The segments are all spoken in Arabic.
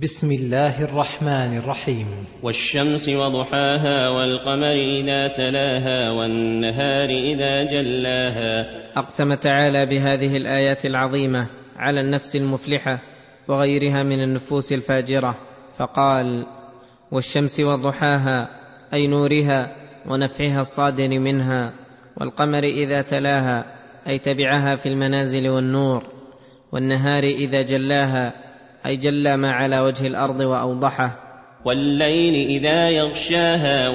بسم الله الرحمن الرحيم. والشمس وضحاها والقمر إذا تلاها والنهار إذا جلاها. أقسم تعالى بهذه الآيات العظيمة على النفس المفلحة وغيرها من النفوس الفاجرة، فقال: والشمس وضحاها، أي نورها ونفعها الصادر منها، والقمر إذا تلاها، أي تبعها في المنازل والنور، والنهار إذا جلاها، أي جلى ما على وجه الأرض وأوضحه، والليل إذا يغشاها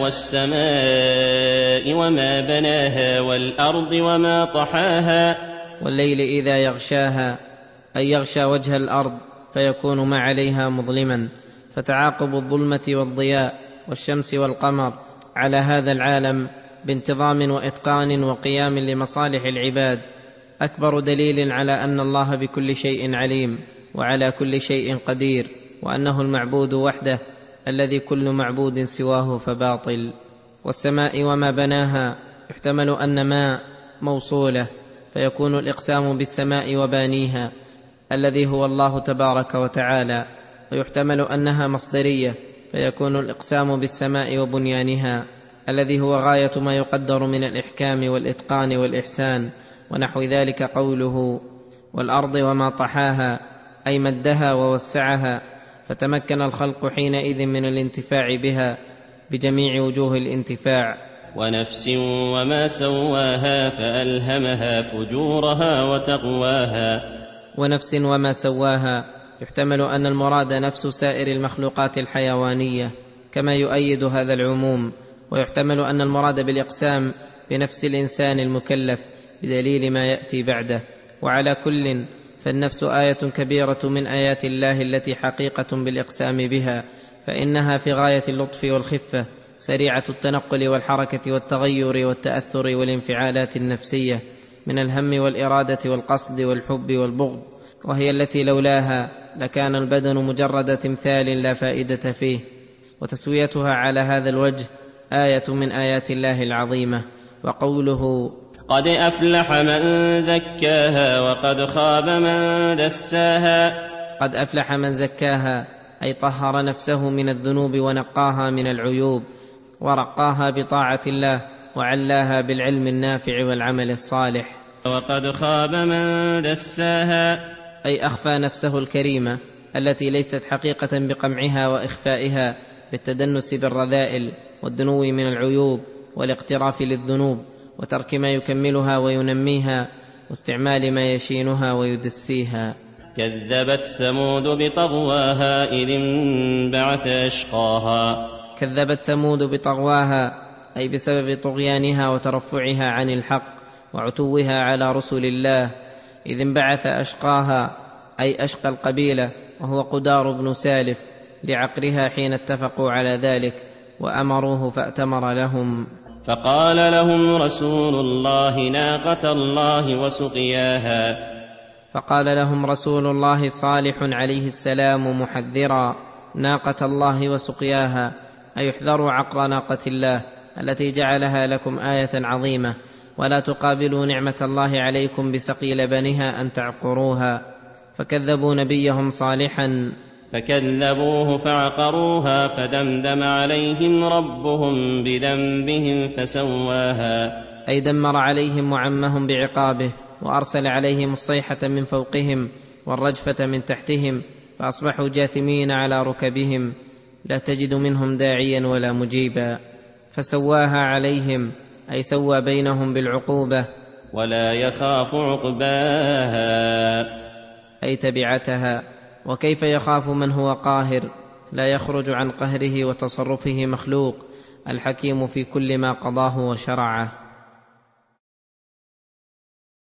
والسماء وما بناها والأرض وما طحاها. والليل إذا يغشاها، أي يغشى وجه الأرض فيكون ما عليها مظلما، فتعاقب الظلمة والضياء والشمس والقمر على هذا العالم بانتظام وإتقان وقيام لمصالح العباد أكبر دليل على أن الله بكل شيء عليم وعلى كل شيء قدير، وأنه المعبود وحده الذي كل معبود سواه فباطل. والسماء وما بناها، يحتمل أن ما موصوله فيكون الإقسام بالسماء وبانيها الذي هو الله تبارك وتعالى، ويحتمل أنها مصدرية فيكون الإقسام بالسماء وبنيانها الذي هو غاية ما يقدر من الإحكام والإتقان والإحسان، ونحو ذلك قوله: والأرض وما طحاها، أي مدها ووسعها، فتمكن الخلق حينئذ من الانتفاع بها بجميع وجوه الانتفاع. ونفس وما سواها فألهمها فجورها وتقواها. ونفس وما سواها، يحتمل أن المراد نفس سائر المخلوقات الحيوانية كما يؤيد هذا العموم، ويحتمل أن المراد بالإقسام بنفس الإنسان المكلف بدليل ما يأتي بعده. وعلى كل فالنفس آية كبيرة من آيات الله التي حقيقة بالإقسام بها، فإنها في غاية اللطف والخفة، سريعة التنقل والحركة والتغير والتأثر والانفعالات النفسية من الهم والإرادة والقصد والحب والبغض، وهي التي لولاها لكان البدن مجرد تمثال لا فائدة فيه. وتسويتها على هذا الوجه آية من آيات الله العظيمة. وقوله: قد أفلح من زكاها وقد خاب من دساها. قد أفلح من زكاها، أي طهر نفسه من الذنوب ونقاها من العيوب، ورقاها بطاعة الله وعلاها بالعلم النافع والعمل الصالح. وقد خاب من دساها، أي أخفى نفسه الكريمة التي ليست حقيقة بقمعها وإخفائها بالتدنس بالرذائل والدنو من العيوب والاقتراف للذنوب وترك ما يكملها وينميها واستعمال ما يشينها ويدسيها. كذبت ثمود بطغواها إذ انبعث أشقاها. كذبت ثمود بطغواها، أي بسبب طغيانها وترفعها عن الحق وعتوها على رسل الله، إذ انبعث أشقاها، أي أشقى القبيلة، وهو قدار بن سالف، لعقرها حين اتفقوا على ذلك وأمروه فأتمر لهم. فقال لهم رسول الله ناقة الله وسقياها. فقال لهم رسول الله صالح عليه السلام محذرا ناقة الله وسقياها، أي احذروا عقر ناقة الله التي جعلها لكم آية عظيمة، ولا تقابلوا نعمة الله عليكم بسقي لبنها أن تعقروها. فكذبوا نبيهم صالحا فكذبوه فعقروها فدمدم عليهم ربهم بذنبهم فسواها، أي دمر عليهم وعمهم بعقابه، وأرسل عليهم الصيحة من فوقهم والرجفة من تحتهم، فأصبحوا جاثمين على ركبهم لا تجد منهم داعيا ولا مجيبا. فسواها عليهم، أي سوى بينهم بالعقوبة. ولا يخاف عقباها، أي تبعتها. وكيف يخاف من هو قاهر لا يخرج عن قهره وتصرفه مخلوق، الحكيم في كل ما قضاه وشرعه.